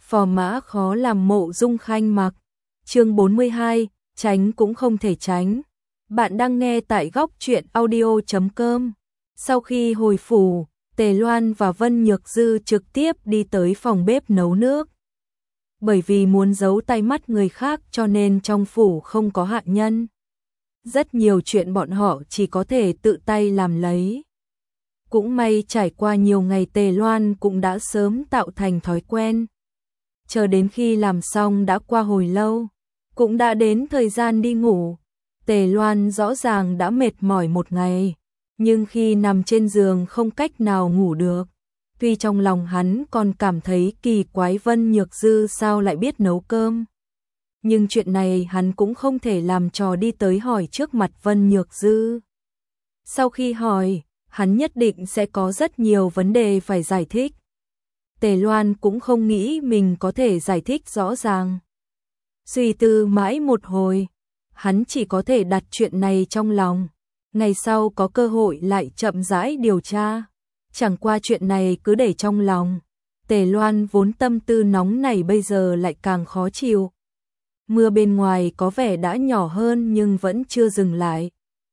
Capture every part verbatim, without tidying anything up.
Phò mã khó làm Mộ Dung Khanh mặc. Chương bốn mươi hai, tránh cũng không thể tránh. Bạn đang nghe tại góc truyện audio chấm com. Sau khi hồi phủ, Tề Loan và Vân Nhược Dư trực tiếp đi tới phòng bếp nấu nước. Bởi vì muốn giấu tay mắt người khác cho nên trong phủ không có hạ nhân. Rất nhiều chuyện bọn họ chỉ có thể tự tay làm lấy. Cũng may trải qua nhiều ngày Tề Loan cũng đã sớm tạo thành thói quen. Chờ đến khi làm xong đã qua hồi lâu, cũng đã đến thời gian đi ngủ. Tề Loan rõ ràng đã mệt mỏi một ngày, nhưng khi nằm trên giường không cách nào ngủ được. Tuy trong lòng hắn còn cảm thấy kỳ quái Vân Nhược Dư sao lại biết nấu cơm. Nhưng chuyện này hắn cũng không thể làm trò đi tới hỏi trước mặt Vân Nhược Dư. Sau khi hỏi, hắn nhất định sẽ có rất nhiều vấn đề phải giải thích. Tề Loan cũng không nghĩ mình có thể giải thích rõ ràng. Suy tư mãi một hồi, hắn chỉ có thể đặt chuyện này trong lòng. Ngày sau có cơ hội lại chậm rãi điều tra. Chẳng qua chuyện này cứ để trong lòng. Tề Loan vốn tâm tư nóng này bây giờ lại càng khó chịu. Mưa bên ngoài có vẻ đã nhỏ hơn nhưng vẫn chưa dừng lại.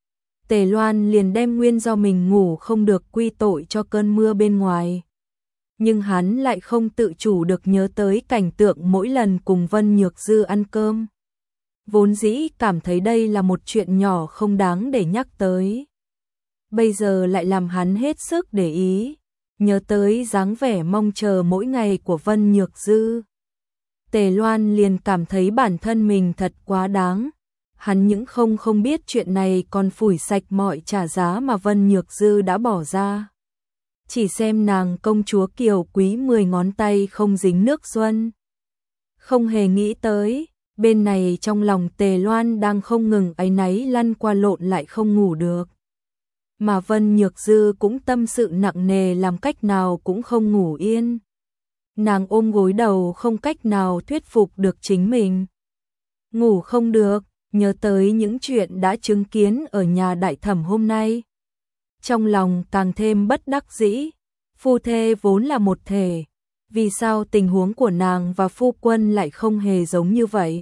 Tề Loan liền đem nguyên do mình ngủ không được quy tội cho cơn mưa bên ngoài. Nhưng hắn lại không tự chủ được nhớ tới cảnh tượng mỗi lần cùng Vân Nhược Dư ăn cơm. Vốn dĩ cảm thấy đây là một chuyện nhỏ không đáng để nhắc tới. Bây giờ lại làm hắn hết sức để ý, nhớ tới dáng vẻ mong chờ mỗi ngày của Vân Nhược Dư. Tề Loan liền cảm thấy bản thân mình thật quá đáng. Hắn những không không biết chuyện này còn phủi sạch mọi trả giá mà Vân Nhược Dư đã bỏ ra. Chỉ xem nàng công chúa kiều quý mười ngón tay không dính nước xuân. Không hề nghĩ tới, bên này trong lòng Tề Loan đang không ngừng áy náy lăn qua lộn lại không ngủ được. Mà Vân Nhược Dư cũng tâm sự nặng nề làm cách nào cũng không ngủ yên. Nàng ôm gối đầu không cách nào thuyết phục được chính mình. Ngủ không được, nhớ tới những chuyện đã chứng kiến ở nhà đại thẩm hôm nay. Trong lòng càng thêm bất đắc dĩ, phu thê vốn là một thể, vì sao tình huống của nàng và phu quân lại không hề giống như vậy?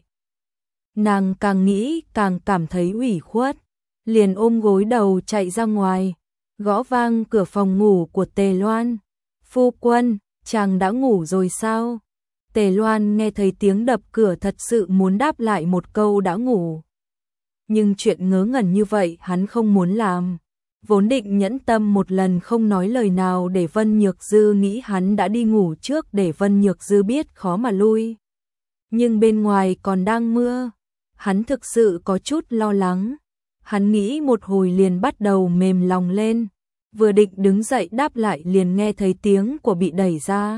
Nàng càng nghĩ càng cảm thấy ủy khuất, liền ôm gối đầu chạy ra ngoài, gõ vang cửa phòng ngủ của Tề Loan. Phu quân, chàng đã ngủ rồi sao? Tề Loan nghe thấy tiếng đập cửa thật sự muốn đáp lại một câu đã ngủ. Nhưng chuyện ngớ ngẩn như vậy hắn không muốn làm. Vốn định nhẫn tâm một lần không nói lời nào để Vân Nhược Dư nghĩ hắn đã đi ngủ trước để Vân Nhược Dư biết khó mà lui. Nhưng bên ngoài còn đang mưa, hắn thực sự có chút lo lắng. Hắn nghĩ một hồi liền bắt đầu mềm lòng lên, vừa định đứng dậy đáp lại liền nghe thấy tiếng của bị đẩy ra.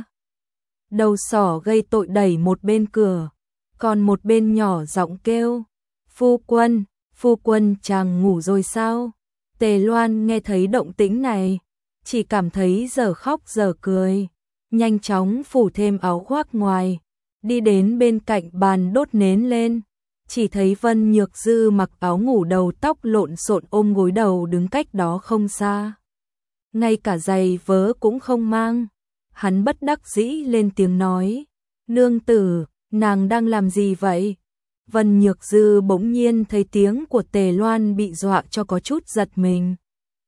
Đầu sỏ gây tội đẩy một bên cửa, còn một bên nhỏ giọng kêu, phu quân, phu quân chàng ngủ rồi sao? Tề Loan nghe thấy động tĩnh này, chỉ cảm thấy giờ khóc giờ cười, nhanh chóng phủ thêm áo khoác ngoài, đi đến bên cạnh bàn đốt nến lên, chỉ thấy Vân Nhược Dư mặc áo ngủ đầu tóc lộn xộn ôm gối đầu đứng cách đó không xa. Ngay cả giày vớ cũng không mang, hắn bất đắc dĩ lên tiếng nói, nương tử, nàng đang làm gì vậy? Vân Nhược Dư bỗng nhiên thấy tiếng của Tề Loan bị dọa cho có chút giật mình.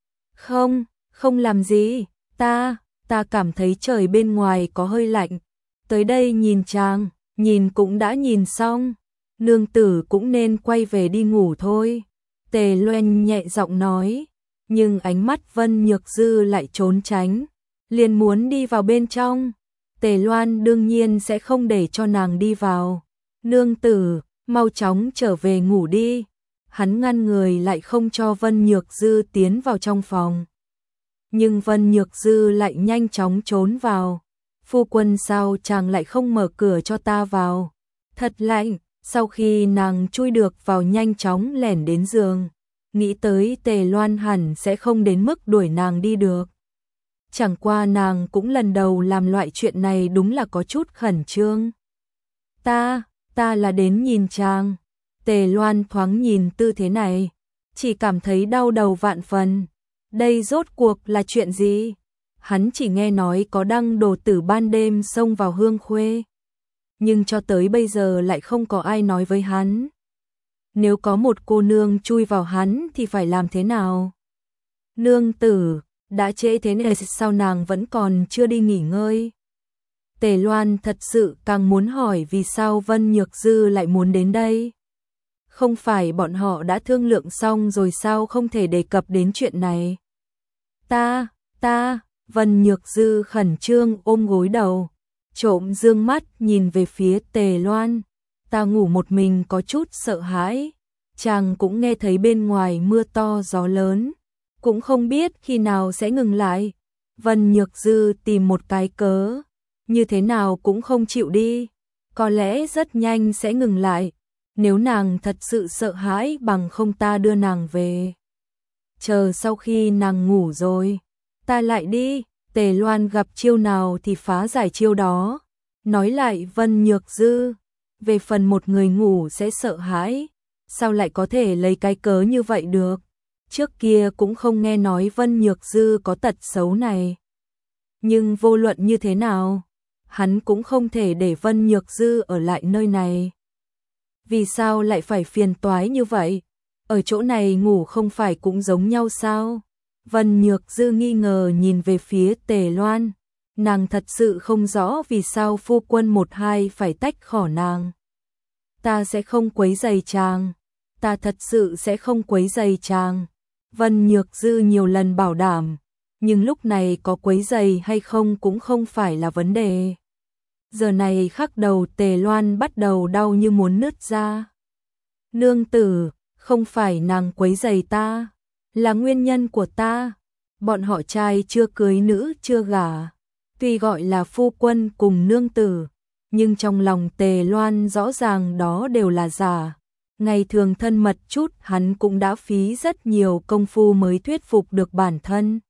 Không, không làm gì, ta, ta cảm thấy trời bên ngoài có hơi lạnh. Tới đây nhìn chàng, nhìn cũng đã nhìn xong, nương tử cũng nên quay về đi ngủ thôi. Tề Loan nhẹ giọng nói, nhưng ánh mắt Vân Nhược Dư lại trốn tránh, liền muốn đi vào bên trong. Tề Loan đương nhiên sẽ không để cho nàng đi vào. Nương tử, mau chóng trở về ngủ đi. Hắn ngăn người lại không cho Vân Nhược Dư tiến vào trong phòng. Nhưng Vân Nhược Dư lại nhanh chóng trốn vào. Phu quân sao chàng lại không mở cửa cho ta vào? Thật lạnh. Sau khi nàng chui được vào nhanh chóng lẻn đến giường. Nghĩ tới Tề Loan hẳn sẽ không đến mức đuổi nàng đi được. Chẳng qua nàng cũng lần đầu làm loại chuyện này đúng là có chút khẩn trương. Ta... Ta là đến nhìn chàng. Tề Loan thoáng nhìn tư thế này, chỉ cảm thấy đau đầu vạn phần. Đây rốt cuộc là chuyện gì? Hắn chỉ nghe nói có đăng đồ tử ban đêm xông vào Hương Khuê. nhưng cho tới bây giờ lại không có ai nói với hắn. Nếu có một cô nương chui vào hắn thì phải làm thế nào? Nương tử, đã trễ thế này sao nàng vẫn còn chưa đi nghỉ ngơi? Tề Loan thật sự càng muốn hỏi vì sao Vân Nhược Dư lại muốn đến đây. Không phải bọn họ đã thương lượng xong rồi sao không thể đề cập đến chuyện này? Ta, ta, Vân Nhược Dư khẩn trương ôm gối đầu, trộm dương mắt nhìn về phía Tề Loan. Ta ngủ một mình có chút sợ hãi, chàng cũng nghe thấy bên ngoài mưa to gió lớn, cũng không biết khi nào sẽ ngừng lại. Vân Nhược Dư tìm một cái cớ, như thế nào cũng không chịu đi, có lẽ rất nhanh sẽ ngừng lại, nếu nàng thật sự sợ hãi bằng không ta đưa nàng về. Chờ sau khi nàng ngủ rồi, ta lại đi. Tề Loan gặp chiêu nào thì phá giải chiêu đó. Nói lại Vân Nhược Dư, về phần một người ngủ sẽ sợ hãi, sao lại có thể lấy cái cớ như vậy được? Trước kia cũng không nghe nói Vân Nhược Dư có tật xấu này. Nhưng vô luận như thế nào, hắn cũng không thể để Vân Nhược Dư ở lại nơi này. Vì sao lại phải phiền toái như vậy? Ở chỗ này ngủ không phải cũng giống nhau sao? Vân Nhược Dư nghi ngờ nhìn về phía Tề Loan. Nàng thật sự không rõ vì sao phu quân một hai phải tách khỏi nàng. Ta sẽ không quấy rầy chàng. Ta thật sự sẽ không quấy rầy chàng. Vân Nhược Dư nhiều lần bảo đảm, nhưng lúc này có quấy rầy hay không cũng không phải là vấn đề. Giờ này khắc đầu Tề Loan bắt đầu đau như muốn nứt ra. Nương tử, không phải nàng quấy rầy ta, là nguyên nhân của ta. Bọn họ trai chưa cưới nữ chưa gả, tuy gọi là phu quân cùng nương tử, nhưng trong lòng Tề Loan rõ ràng đó đều là giả. Ngày thường thân mật chút hắn cũng đã phí rất nhiều công phu mới thuyết phục được bản thân.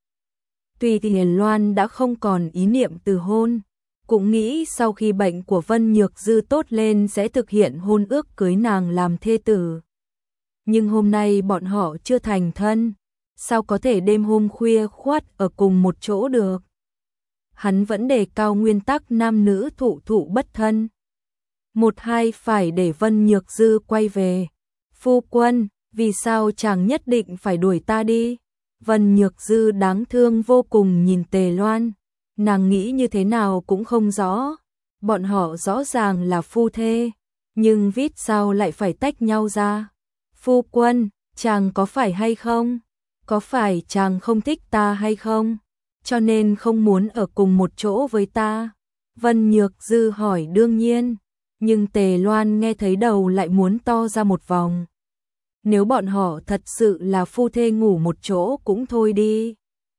Tuy Tề Loan đã không còn ý niệm từ hôn, cũng nghĩ sau khi bệnh của Vân Nhược Dư tốt lên sẽ thực hiện hôn ước cưới nàng làm thê tử. Nhưng hôm nay bọn họ chưa thành thân, sao có thể đêm hôm khuya khoắt ở cùng một chỗ được? Hắn vẫn đề cao nguyên tắc nam nữ thụ thụ bất thân. Một hai phải để Vân Nhược Dư quay về. Phu quân, vì sao chàng nhất định phải đuổi ta đi? Vân Nhược Dư đáng thương vô cùng nhìn Tề Loan. Nàng nghĩ như thế nào cũng không rõ. Bọn họ rõ ràng là phu thê, nhưng vít sao lại phải tách nhau ra? Phu quân, chàng có phải hay không? Có phải chàng không thích ta hay không? Cho nên không muốn ở cùng một chỗ với ta? Vân Nhược Dư hỏi đương nhiên, nhưng Tề Loan nghe thấy đầu lại muốn to ra một vòng. Nếu bọn họ thật sự là phu thê ngủ một chỗ cũng thôi đi.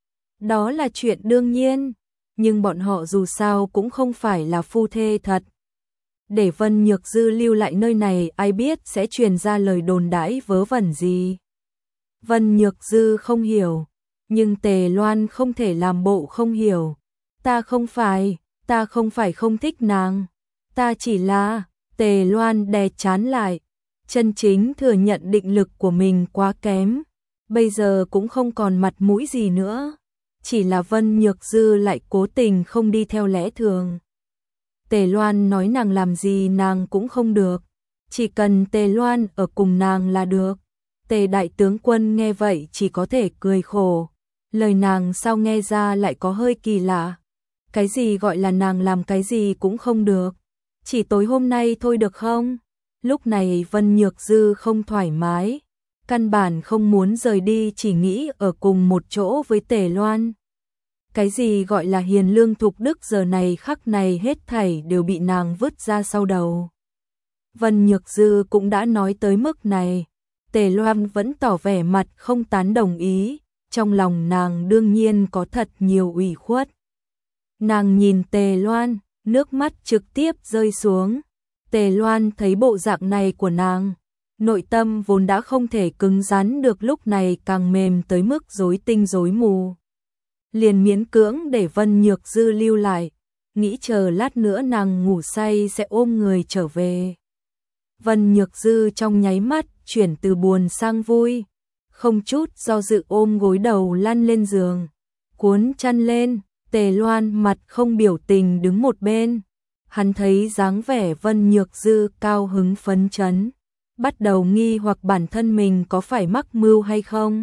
Đó là chuyện đương nhiên, nhưng bọn họ dù sao cũng không phải là phu thê thật. Để Vân Nhược Dư lưu lại nơi này ai biết sẽ truyền ra lời đồn đãi vớ vẩn gì. Vân Nhược Dư không hiểu, nhưng Tề Loan không thể làm bộ không hiểu. Ta không phải, ta không phải không thích nàng. Ta chỉ là, Tề Loan đè chán lại, chân chính thừa nhận định lực của mình quá kém. Bây giờ cũng không còn mặt mũi gì nữa. Chỉ là Vân Nhược Dư lại cố tình không đi theo lẽ thường. Tề Loan nói nàng làm gì nàng cũng không được. Chỉ cần Tề Loan ở cùng nàng là được. Tề đại tướng quân nghe vậy chỉ có thể cười khổ. Lời nàng sao nghe ra lại có hơi kỳ lạ. Cái gì gọi là nàng làm cái gì cũng không được. Chỉ tối hôm nay thôi được không? Lúc này Vân Nhược Dư không thoải mái. Căn bản không muốn rời đi, chỉ nghĩ ở cùng một chỗ với Tề Loan. Cái gì gọi là hiền lương thục đức giờ này khắc này hết thảy đều bị nàng vứt ra sau đầu. Vân Nhược Dư cũng đã nói tới mức này. Tề Loan vẫn tỏ vẻ mặt không tán đồng ý. Trong lòng nàng đương nhiên có thật nhiều ủy khuất. Nàng nhìn Tề Loan, nước mắt trực tiếp rơi xuống. Tề Loan thấy bộ dạng này của nàng, nội tâm vốn đã không thể cứng rắn được lúc này càng mềm tới mức rối tinh rối mù. Liền miễn cưỡng để Vân Nhược Dư lưu lại, nghĩ chờ lát nữa nàng ngủ say sẽ ôm người trở về. Vân Nhược Dư trong nháy mắt chuyển từ buồn sang vui, không chút do dự ôm gối đầu lăn lên giường, cuốn chăn lên. Tề Loan mặt không biểu tình đứng một bên. Hắn thấy dáng vẻ Vân Nhược Dư cao hứng phấn chấn, bắt đầu nghi hoặc bản thân mình có phải mắc mưu hay không.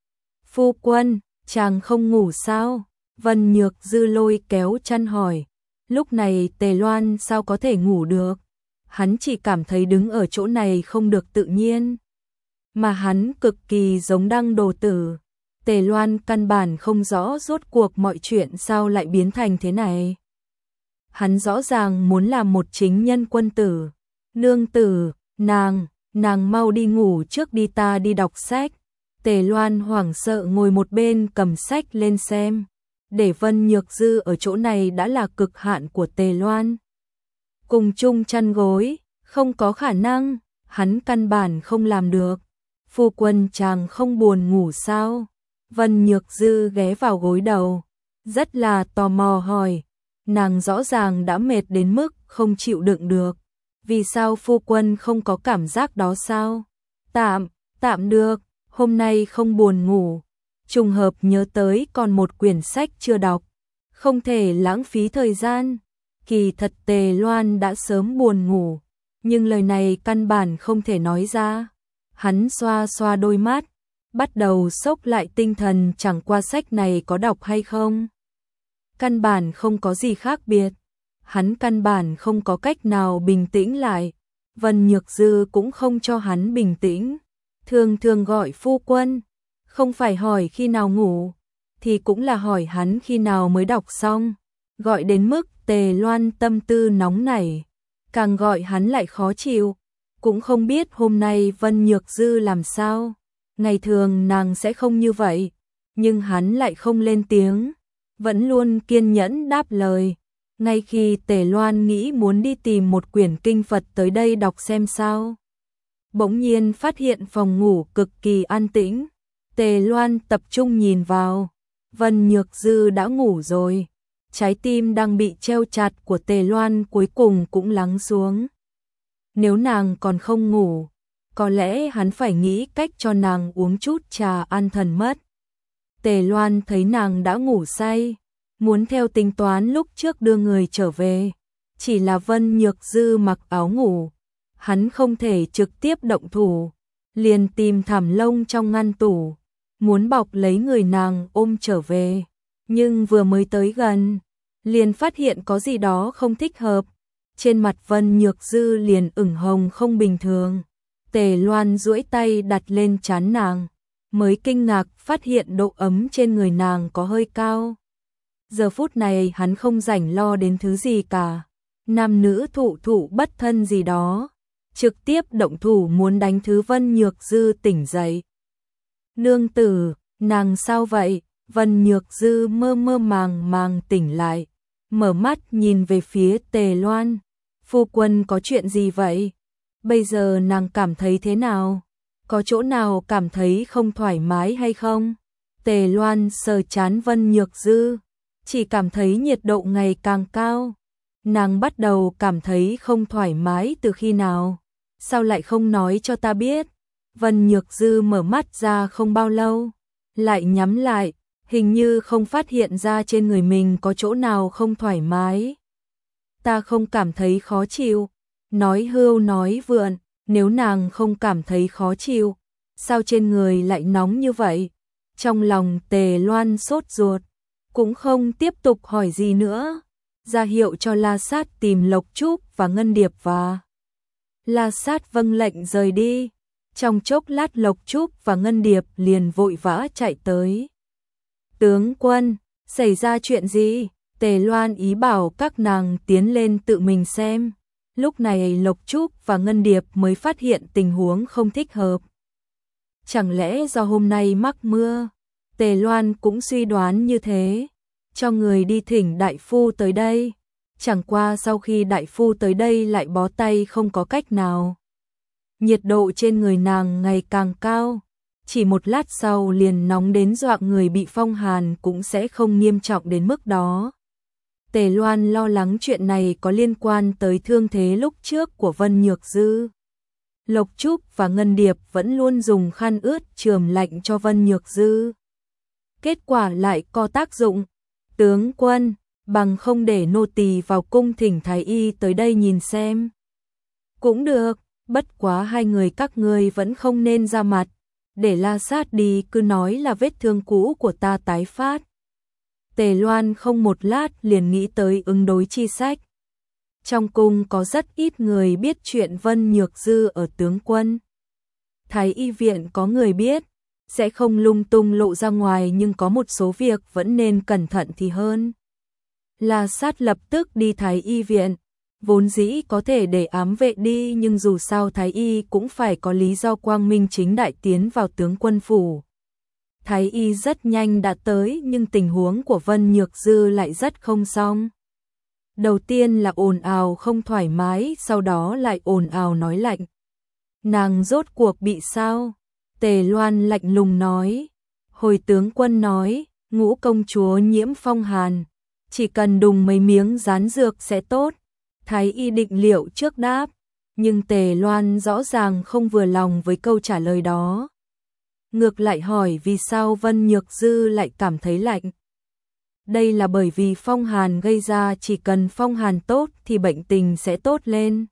Phu quân, chàng không ngủ sao? Vân Nhược Dư lôi kéo chăn hỏi. Lúc này Tề Loan sao có thể ngủ được? Hắn chỉ cảm thấy đứng ở chỗ này không được tự nhiên. Mà hắn cực kỳ giống Đăng Đồ Tử. Tề Loan căn bản không rõ rốt cuộc mọi chuyện sao lại biến thành thế này. Hắn rõ ràng muốn làm một chính nhân quân tử. Nương tử, nàng, nàng mau đi ngủ trước đi, ta đi đọc sách. Tề Loan hoảng sợ ngồi một bên cầm sách lên xem. Để Vân Nhược Dư ở chỗ này đã là cực hạn của Tề Loan. Cùng chung chăn gối, không có khả năng, hắn căn bản không làm được. Phu quân chàng không buồn ngủ sao? Vân Nhược Dư ghé vào gối đầu, rất là tò mò hỏi. Nàng rõ ràng đã mệt đến mức không chịu đựng được. Vì sao phu quân không có cảm giác đó sao? Tạm, tạm được, hôm nay không buồn ngủ. Trùng hợp nhớ tới còn một quyển sách chưa đọc. Không thể lãng phí thời gian. Kỳ thật Tề Loan đã sớm buồn ngủ. Nhưng lời này căn bản không thể nói ra. Hắn xoa xoa đôi mắt. Bắt đầu xốc lại tinh thần, chẳng qua sách này có đọc hay không. Căn bản không có gì khác biệt. Hắn căn bản không có cách nào bình tĩnh lại. Vân Nhược Dư cũng không cho hắn bình tĩnh. Thường thường gọi phu quân. Không phải hỏi khi nào ngủ, thì cũng là hỏi hắn khi nào mới đọc xong. Gọi đến mức Tề Loan tâm tư nóng nảy. Càng gọi hắn lại khó chịu. Cũng không biết hôm nay Vân Nhược Dư làm sao. Ngày thường nàng sẽ không như vậy. Nhưng hắn lại không lên tiếng. Vẫn luôn kiên nhẫn đáp lời. Ngay khi Tề Loan nghĩ muốn đi tìm một quyển kinh Phật tới đây đọc xem sao. Bỗng nhiên phát hiện phòng ngủ cực kỳ an tĩnh. Tề Loan tập trung nhìn vào. Vân Nhược Dư đã ngủ rồi. Trái tim đang bị treo chặt của Tề Loan cuối cùng cũng lắng xuống. Nếu nàng còn không ngủ, có lẽ hắn phải nghĩ cách cho nàng uống chút trà an thần mất. Tề Loan thấy nàng đã ngủ say, muốn theo tính toán lúc trước đưa người trở về. Chỉ là Vân Nhược Dư mặc áo ngủ, hắn không thể trực tiếp động thủ, liền tìm thảm lông trong ngăn tủ, muốn bọc lấy người nàng ôm trở về. Nhưng vừa mới tới gần, liền phát hiện có gì đó không thích hợp. Trên mặt Vân Nhược Dư liền ửng hồng không bình thường. Tề Loan duỗi tay đặt lên trán nàng, mới kinh ngạc phát hiện độ ấm trên người nàng có hơi cao. Giờ phút này hắn không rảnh lo đến thứ gì cả. Nam nữ thụ thụ bất thân gì đó. Trực tiếp động thủ muốn đánh thứ Vân Nhược Dư tỉnh dậy. Nương tử, nàng sao vậy? Vân Nhược Dư mơ mơ màng màng tỉnh lại. Mở mắt nhìn về phía Tề Loan. Phu quân có chuyện gì vậy? Bây giờ nàng cảm thấy thế nào? Có chỗ nào cảm thấy không thoải mái hay không? Tề Loan sờ trán Vân Nhược Dư. Chỉ cảm thấy nhiệt độ ngày càng cao. Nàng bắt đầu cảm thấy không thoải mái từ khi nào? Sao lại không nói cho ta biết? Vân Nhược Dư mở mắt ra không bao lâu, lại nhắm lại, hình như không phát hiện ra trên người mình có chỗ nào không thoải mái. Ta không cảm thấy khó chịu. Nói hưu nói vượn, nếu nàng không cảm thấy khó chịu, sao trên người lại nóng như vậy? Trong lòng Tề Loan sốt ruột, cũng không tiếp tục hỏi gì nữa, ra hiệu cho La Sát tìm Lộc Trúc và Ngân Điệp và La Sát vâng lệnh rời đi. Trong chốc lát Lộc Trúc và Ngân Điệp liền vội vã chạy tới. Tướng quân, xảy ra chuyện gì? Tề Loan ý bảo các nàng tiến lên tự mình xem. Lúc này Lộc Trúc và Ngân Điệp mới phát hiện tình huống không thích hợp. Chẳng lẽ do hôm nay mắc mưa? Tề Loan cũng suy đoán như thế. Cho người đi thỉnh đại phu tới đây. Chẳng qua sau khi đại phu tới đây lại bó tay không có cách nào. Nhiệt độ trên người nàng ngày càng cao. Chỉ một lát sau liền nóng đến dọa người bị phong hàn cũng sẽ không nghiêm trọng đến mức đó. Tề Loan lo lắng chuyện này có liên quan tới thương thế lúc trước của Vân Nhược Dư. Lộc Trúc và Ngân Điệp vẫn luôn dùng khăn ướt chườm lạnh cho Vân Nhược Dư. Kết quả lại có tác dụng. Tướng quân, bằng không để nô tỳ vào cung thỉnh thái y tới đây nhìn xem. Cũng được, bất quá hai người các ngươi vẫn không nên ra mặt, để La Sát đi, cứ nói là vết thương cũ của ta tái phát. Tề Loan không một lát liền nghĩ tới ứng đối chi sách. Trong cung có rất ít người biết chuyện Vân Nhược Dư ở tướng quân. Thái y viện có người biết, sẽ không lung tung lộ ra ngoài, nhưng có một số việc vẫn nên cẩn thận thì hơn. La Sát lập tức đi Thái y viện, vốn dĩ có thể để ám vệ đi, nhưng dù sao Thái y cũng phải có lý do quang minh chính đại tiến vào tướng quân phủ. Thái y rất nhanh đã tới, nhưng tình huống của Vân Nhược Dư lại rất không xong. Đầu tiên là ồn ào không thoải mái, sau đó lại ồn ào nói lạnh. Nàng rốt cuộc bị sao? Tề Loan lạnh lùng nói. Hồi tướng quân nói, ngũ công chúa nhiễm phong hàn, chỉ cần đùng mấy miếng rán dược sẽ tốt. Thái y định liệu trước đáp, nhưng Tề Loan rõ ràng không vừa lòng với câu trả lời đó. Ngược lại hỏi vì sao Vân Nhược Dư lại cảm thấy lạnh. Đây là bởi vì phong hàn gây ra, chỉ cần phong hàn tốt thì bệnh tình sẽ tốt lên.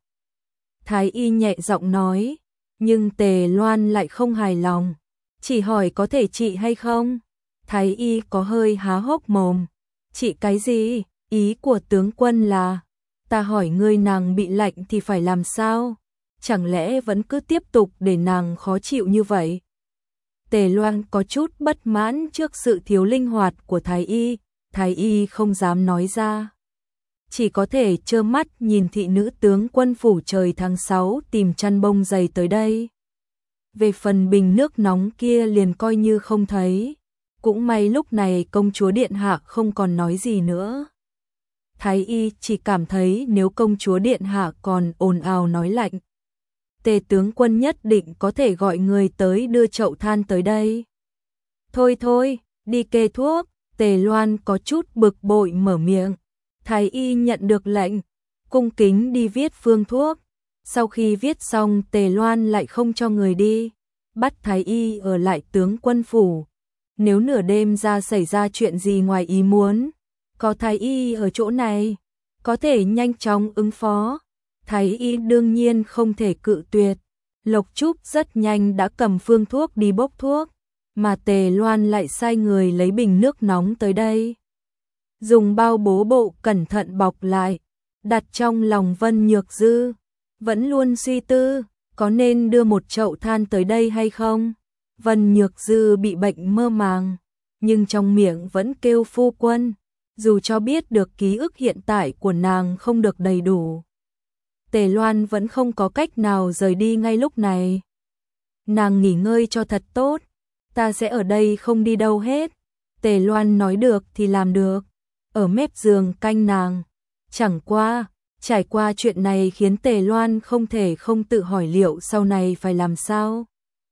Thái y nhẹ giọng nói, nhưng Tề Loan lại không hài lòng, chỉ hỏi có thể trị hay không. Thái y có hơi há hốc mồm, trị cái gì? Ý của tướng quân là, ta hỏi ngươi nàng bị lạnh thì phải làm sao? Chẳng lẽ vẫn cứ tiếp tục để nàng khó chịu như vậy? Tề Loan có chút bất mãn trước sự thiếu linh hoạt của Thái y, Thái y không dám nói ra. Chỉ có thể trơ mắt nhìn thị nữ tướng quân phủ trời tháng sáu tìm chăn bông dày tới đây. Về phần bình nước nóng kia liền coi như không thấy. Cũng may lúc này công chúa điện hạ không còn nói gì nữa. Thái y chỉ cảm thấy nếu công chúa điện hạ còn ồn ào nói lạnh, Tề tướng quân nhất định có thể gọi người tới đưa chậu than tới đây. Thôi thôi, đi kê thuốc. Tề Loan có chút bực bội mở miệng. Thái y nhận được lệnh, cung kính đi viết phương thuốc. Sau khi viết xong, Tề Loan lại không cho người đi, bắt Thái y ở lại tướng quân phủ. Nếu nửa đêm ra xảy ra chuyện gì ngoài ý muốn, có Thái y ở chỗ này, có thể nhanh chóng ứng phó. Thái y đương nhiên không thể cự tuyệt. Lộc Trúc rất nhanh đã cầm phương thuốc đi bốc thuốc, mà Tề Loan lại sai người lấy bình nước nóng tới đây. Dùng bao bố bộ cẩn thận bọc lại, đặt trong lòng Vân Nhược Dư. Vẫn luôn suy tư, có nên đưa một chậu than tới đây hay không? Vân Nhược Dư bị bệnh mơ màng, nhưng trong miệng vẫn kêu phu quân, dù cho biết được ký ức hiện tại của nàng không được đầy đủ. Tề Loan vẫn không có cách nào rời đi ngay lúc này. Nàng nghỉ ngơi cho thật tốt, ta sẽ ở đây không đi đâu hết. Tề Loan nói được thì làm được, ở mép giường canh nàng. Chẳng qua, trải qua chuyện này khiến Tề Loan không thể không tự hỏi liệu sau này phải làm sao.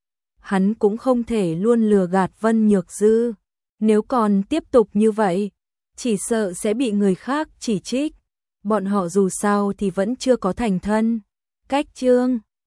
Hắn cũng không thể luôn lừa gạt Vân Nhược Dư, nếu còn tiếp tục như vậy, chỉ sợ sẽ bị người khác chỉ trích. Bọn họ dù sao thì vẫn chưa có thành thân. Cách chương